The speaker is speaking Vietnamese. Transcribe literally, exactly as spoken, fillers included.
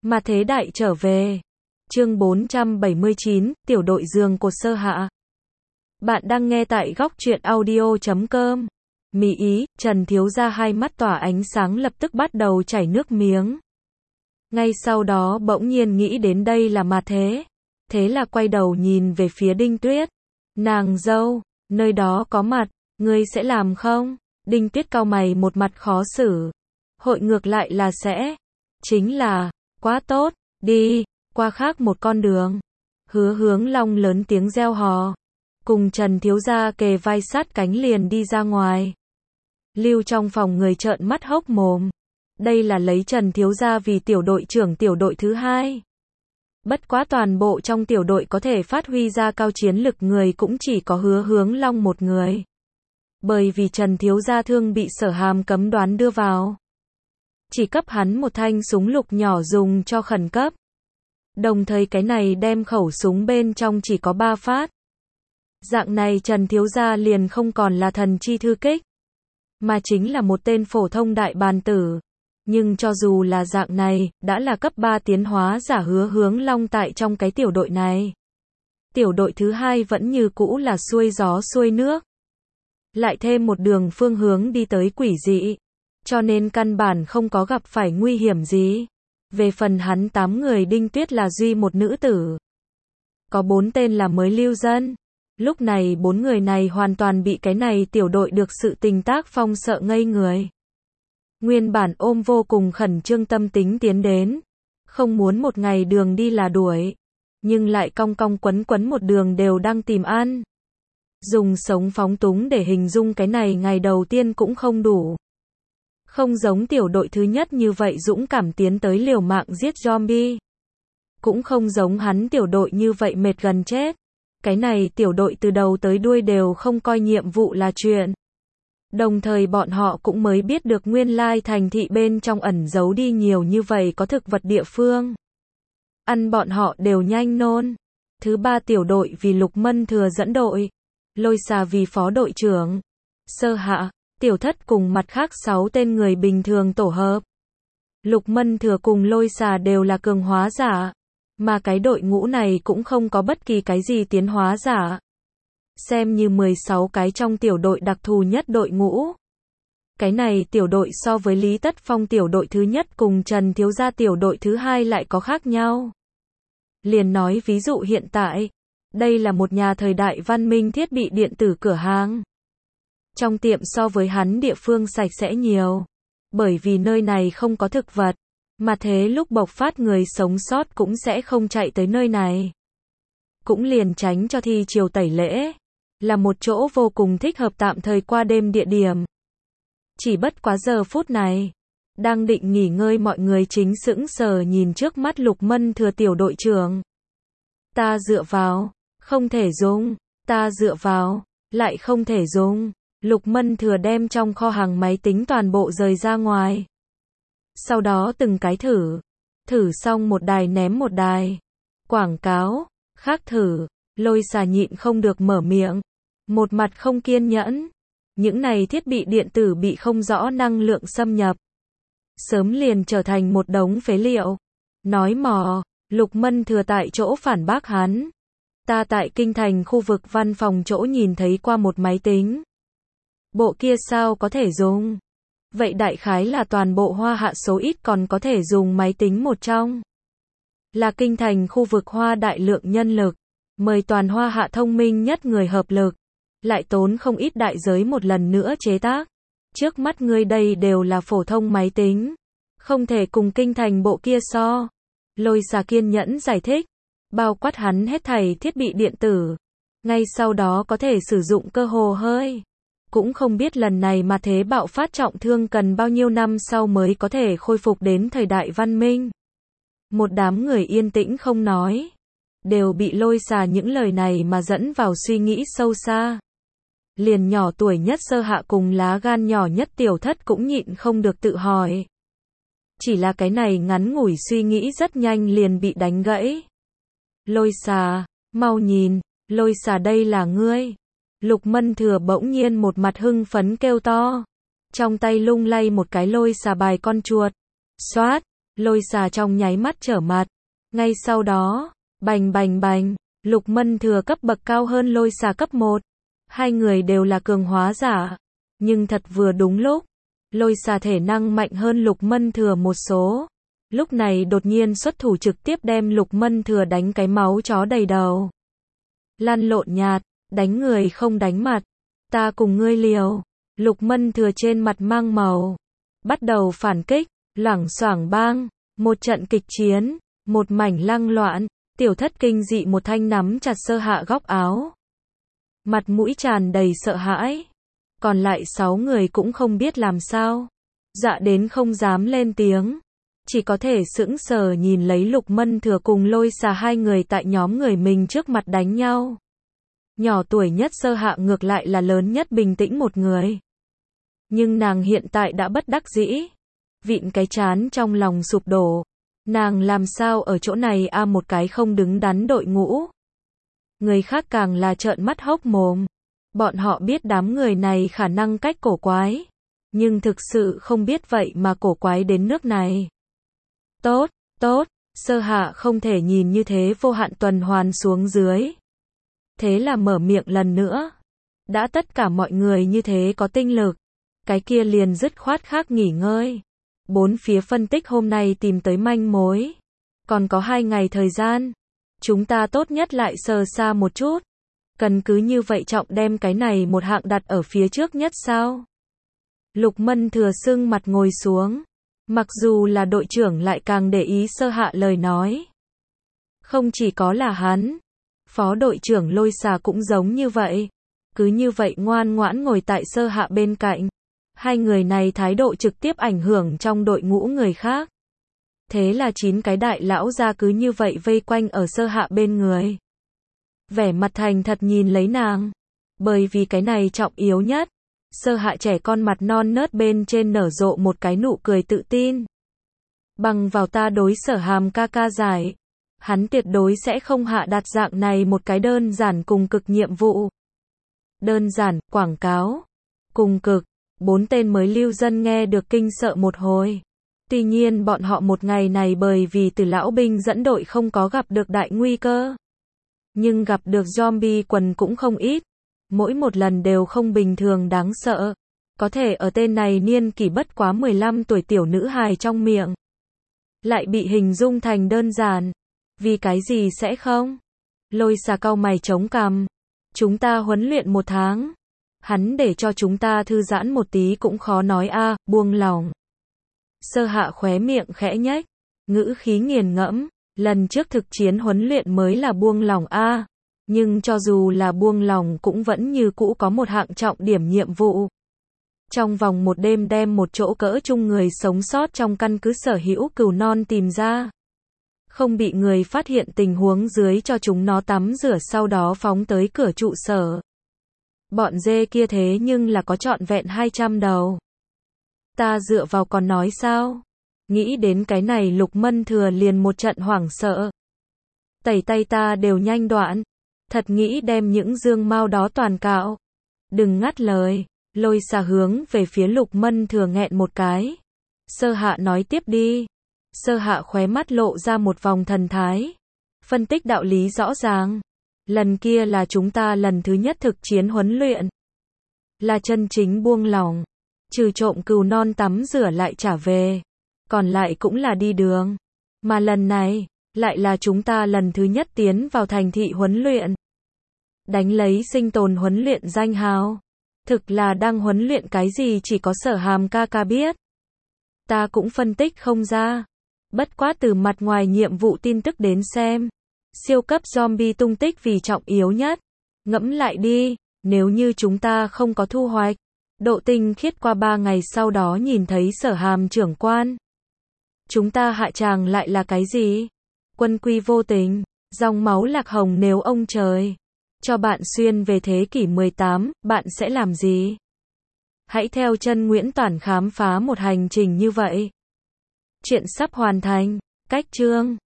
Mà thế đại trở về. Chương bốn trăm bảy mươi chín, tiểu đội giường cột sơ hạ. Bạn đang nghe tại góc truyện audio chấm com. Mỹ ý, Trần thiếu gia hai mắt tỏa ánh sáng lập tức bắt đầu chảy nước miếng. Ngay sau đó bỗng nhiên nghĩ đến đây là mà thế. Thế là quay đầu nhìn về phía Đinh Tuyết. Nàng dâu, nơi đó có mặt, ngươi sẽ làm không? Đinh Tuyết cau mày một mặt khó xử. Hội ngược lại là sẽ. Chính là, quá tốt, đi, qua khác một con đường. Hứa Hướng Long lớn tiếng reo hò. Cùng Trần thiếu gia kề vai sát cánh liền đi ra ngoài. Lưu trong phòng người trợn mắt hốc mồm. Đây là lấy Trần thiếu gia vì tiểu đội trưởng tiểu đội thứ hai. Bất quá toàn bộ trong tiểu đội có thể phát huy ra cao chiến lực người cũng chỉ có Hứa Hướng Long một người. Bởi vì Trần thiếu gia thương bị Sở Hàm cấm đoán đưa vào. Chỉ cấp hắn một thanh súng lục nhỏ dùng cho khẩn cấp. Đồng thời cái này đem khẩu súng bên trong chỉ có ba phát. Dạng này Trần thiếu gia liền không còn là thần chi thư kích, mà chính là một tên phổ thông đại bàn tử. Nhưng cho dù là dạng này, đã là cấp ba tiến hóa giả Hứa Hướng Long tại trong cái tiểu đội này. Tiểu đội thứ hai vẫn như cũ là xuôi gió xuôi nước. Lại thêm một đường phương hướng đi tới quỷ dị. Cho nên căn bản không có gặp phải nguy hiểm gì. Về phần hắn tám người Đinh Tuyết là duy một nữ tử. Có bốn tên là mới lưu dân. Lúc này bốn người này hoàn toàn bị cái này tiểu đội được sự tình tác phong sợ ngây người. Nguyên bản ôm vô cùng khẩn trương tâm tính tiến đến. Không muốn một ngày đường đi là đuổi. Nhưng lại cong cong quấn quấn một đường đều đang tìm ăn. Dùng sống phóng túng để hình dung cái này ngày đầu tiên cũng không đủ. Không giống tiểu đội thứ nhất như vậy dũng cảm tiến tới liều mạng giết zombie. Cũng không giống hắn tiểu đội như vậy mệt gần chết. Cái này tiểu đội từ đầu tới đuôi đều không coi nhiệm vụ là chuyện. Đồng thời bọn họ cũng mới biết được nguyên lai thành thị bên trong ẩn giấu đi nhiều như vậy có thực vật địa phương. Ăn bọn họ đều nhanh nôn. Thứ ba tiểu đội vì Lục Mân Thừa dẫn đội. Lôi Xà vì phó đội trưởng. Sơ hạ, Tiểu Thất cùng mặt khác sáu tên người bình thường tổ hợp. Lục Mân Thừa cùng Lôi Xà đều là cường hóa giả. Mà cái đội ngũ này cũng không có bất kỳ cái gì tiến hóa giả. Xem như mười sáu cái trong tiểu đội đặc thù nhất đội ngũ. Cái này tiểu đội so với Lý Tất Phong tiểu đội thứ nhất cùng Trần thiếu gia tiểu đội thứ hai lại có khác nhau. Liền nói ví dụ hiện tại, đây là một nhà thời đại văn minh thiết bị điện tử cửa hàng. Trong tiệm so với hắn địa phương sạch sẽ nhiều. Bởi vì nơi này không có thực vật. Mà thế lúc bộc phát người sống sót cũng sẽ không chạy tới nơi này. Cũng liền tránh cho thi chiều tẩy lễ. Là một chỗ vô cùng thích hợp tạm thời qua đêm địa điểm. Chỉ bất quá giờ phút này. Đang định nghỉ ngơi mọi người chính sững sờ nhìn trước mắt Lục Mân Thừa tiểu đội trưởng. Ta dựa vào. Không thể dùng. Ta dựa vào. Lại không thể dùng. Lục Mân Thừa đem trong kho hàng máy tính toàn bộ rời ra ngoài. Sau đó từng cái thử. Thử xong một đài ném một đài. Quảng cáo. Khác thử. Lôi Xà nhịn không được mở miệng. Một mặt không kiên nhẫn. Những này thiết bị điện tử bị không rõ năng lượng xâm nhập. Sớm liền trở thành một đống phế liệu. Nói mò. Lục Mân Thừa tại chỗ phản bác hắn. Ta tại kinh thành khu vực văn phòng chỗ nhìn thấy qua một máy tính. Bộ kia sao có thể dùng? Vậy đại khái là toàn bộ Hoa Hạ số ít còn có thể dùng máy tính một trong. Là kinh thành khu vực Hoa đại lượng nhân lực. Mời toàn Hoa Hạ thông minh nhất người hợp lực. Lại tốn không ít đại giới một lần nữa chế tác. Trước mắt ngươi đây đều là phổ thông máy tính. Không thể cùng kinh thành bộ kia so. Lôi Xà kiên nhẫn giải thích. Bao quát hắn hết thảy thiết bị điện tử. Ngay sau đó có thể sử dụng cơ hồ hơi. Cũng không biết lần này mà thế bạo phát trọng thương cần bao nhiêu năm sau mới có thể khôi phục đến thời đại văn minh. Một đám người yên tĩnh không nói. Đều bị Lôi Xà những lời này mà dẫn vào suy nghĩ sâu xa. Liền nhỏ tuổi nhất Sơ Hạ cùng lá gan nhỏ nhất Tiểu Thất cũng nhịn không được tự hỏi. Chỉ là cái này ngắn ngủi suy nghĩ rất nhanh liền bị đánh gãy. Lôi Xà, mau nhìn, Lôi Xà đây là ngươi. Lục Mân Thừa bỗng nhiên một mặt hưng phấn kêu to. Trong tay lung lay một cái Lôi Xà bài con chuột. Xoát, Lôi xà trong nháy mắt trở mặt. Ngay sau đó, bành bành bành, Lục Mân Thừa cấp bậc cao hơn lôi xà cấp một. Hai người đều là cường hóa giả. Nhưng thật vừa đúng lúc, lôi xà thể năng mạnh hơn Lục Mân Thừa một số. Lúc này đột nhiên xuất thủ trực tiếp đem Lục Mân Thừa đánh cái máu chó đầy đầu. Lăn lộn nhạt, đánh người không đánh mặt. Ta cùng ngươi liều. Lục Mân Thừa trên mặt mang màu. Bắt đầu phản kích, loảng xoảng bang. Một trận kịch chiến, một mảnh lăng loạn. Tiểu Thất kinh dị một thanh nắm chặt Sơ Hạ góc áo. Mặt mũi tràn đầy sợ hãi. Còn lại sáu người cũng không biết làm sao. Dọa đến không dám lên tiếng. Chỉ có thể sững sờ nhìn lấy Lục Mân Thừa cùng lôi xà hai người tại nhóm người mình trước mặt đánh nhau. Nhỏ tuổi nhất Sơ Hạ ngược lại là lớn nhất bình tĩnh một người. Nhưng nàng hiện tại đã bất đắc dĩ. Vịn cái chán trong lòng sụp đổ. Nàng làm sao ở chỗ này a à, một cái không đứng đắn đội ngũ. Người khác càng là trợn mắt hốc mồm. Bọn họ biết đám người này khả năng cách cổ quái. Nhưng thực sự không biết vậy mà cổ quái đến nước này. Tốt, tốt, Sơ Hạ không thể nhìn như thế vô hạn tuần hoàn xuống dưới. Thế là mở miệng lần nữa. Đã tất cả mọi người như thế có tinh lực. Cái kia liền dứt khoát khác nghỉ ngơi. Bốn phía phân tích hôm nay tìm tới manh mối. Còn có hai ngày thời gian. Chúng ta tốt nhất lại sờ xa một chút. Cần cứ như vậy trọng đem cái này một hạng đặt ở phía trước nhất sao? Lục Mân Thừa sưng mặt ngồi xuống. Mặc dù là đội trưởng lại càng để ý Sơ Hạ lời nói. Không chỉ có là hắn. Phó đội trưởng lôi xà cũng giống như vậy. Cứ như vậy ngoan ngoãn ngồi tại Sơ Hạ bên cạnh. Hai người này thái độ trực tiếp ảnh hưởng trong đội ngũ người khác. Thế là chín cái đại lão ra cứ như vậy vây quanh ở Sơ Hạ bên người. Vẻ mặt thành thật nhìn lấy nàng. Bởi vì cái này trọng yếu nhất. Sơ Hạ trẻ con mặt non nớt bên trên nở rộ một cái nụ cười tự tin. Bằng vào ta đối Sở Hàm ca ca giải. Hắn tuyệt đối sẽ không hạ đặt dạng này một cái đơn giản cùng cực nhiệm vụ. Đơn giản, quảng cáo. Cùng cực. Bốn tên mới lưu dân nghe được kinh sợ một hồi. Tuy nhiên bọn họ một ngày này bởi vì từ lão binh dẫn đội không có gặp được đại nguy cơ. Nhưng gặp được zombie quần cũng không ít. Mỗi một lần đều không bình thường đáng sợ. Có thể ở tên này niên kỷ bất quá mười lăm tuổi tiểu nữ hài trong miệng. Lại bị hình dung thành đơn giản. Vì cái gì sẽ không? Lôi xà cau mày chống cằm. Chúng ta huấn luyện một tháng. Hắn để cho chúng ta thư giãn một tí cũng khó nói a, à, buông lòng. Sơ Hạ khóe miệng khẽ nhếch, ngữ khí nghiền ngẫm, lần trước thực chiến huấn luyện mới là buông lòng a, à. Nhưng cho dù là buông lòng cũng vẫn như cũ có một hạng trọng điểm nhiệm vụ. Trong vòng một đêm đem một chỗ cỡ chung người sống sót trong căn cứ sở hữu cừu non tìm ra. Không bị người phát hiện tình huống dưới cho chúng nó tắm rửa sau đó phóng tới cửa trụ sở. Bọn dê kia thế nhưng là có trọn vẹn hai trăm đầu. Ta dựa vào còn nói sao? Nghĩ đến cái này Lục Mân Thừa liền một trận hoảng sợ. Tẩy tay ta đều nhanh đoạn. Thật nghĩ đem những dương mau đó toàn cạo. Đừng ngắt lời. Lôi xà hướng về phía Lục Mân Thừa nghẹn một cái. Sơ Hạ nói tiếp đi. Sơ Hạ khóe mắt lộ ra một vòng thần thái. Phân tích đạo lý rõ ràng. Lần kia là chúng ta lần thứ nhất thực chiến huấn luyện. Là chân chính buông lỏng. Trừ trộm cừu non tắm rửa lại trả về. Còn lại cũng là đi đường. Mà lần này, lại là chúng ta lần thứ nhất tiến vào thành thị huấn luyện. Đánh lấy sinh tồn huấn luyện danh hào. Thực là đang huấn luyện cái gì chỉ có Sở Hàm ca ca biết. Ta cũng phân tích không ra. Bất quá từ mặt ngoài nhiệm vụ tin tức đến xem. Siêu cấp zombie tung tích vì trọng yếu nhất. Ngẫm lại đi, nếu như chúng ta không có thu hoạch. Độ tinh khiết qua ba ngày sau đó nhìn thấy Sở Hàm trưởng quan. Chúng ta hạ tràng lại là cái gì? Quân quy vô tình, dòng máu lạc hồng nếu ông trời. Cho bạn xuyên về thế kỷ mười tám, bạn sẽ làm gì? Hãy theo chân Nguyễn Toản khám phá một hành trình như vậy. Chuyện sắp hoàn thành. Cách chương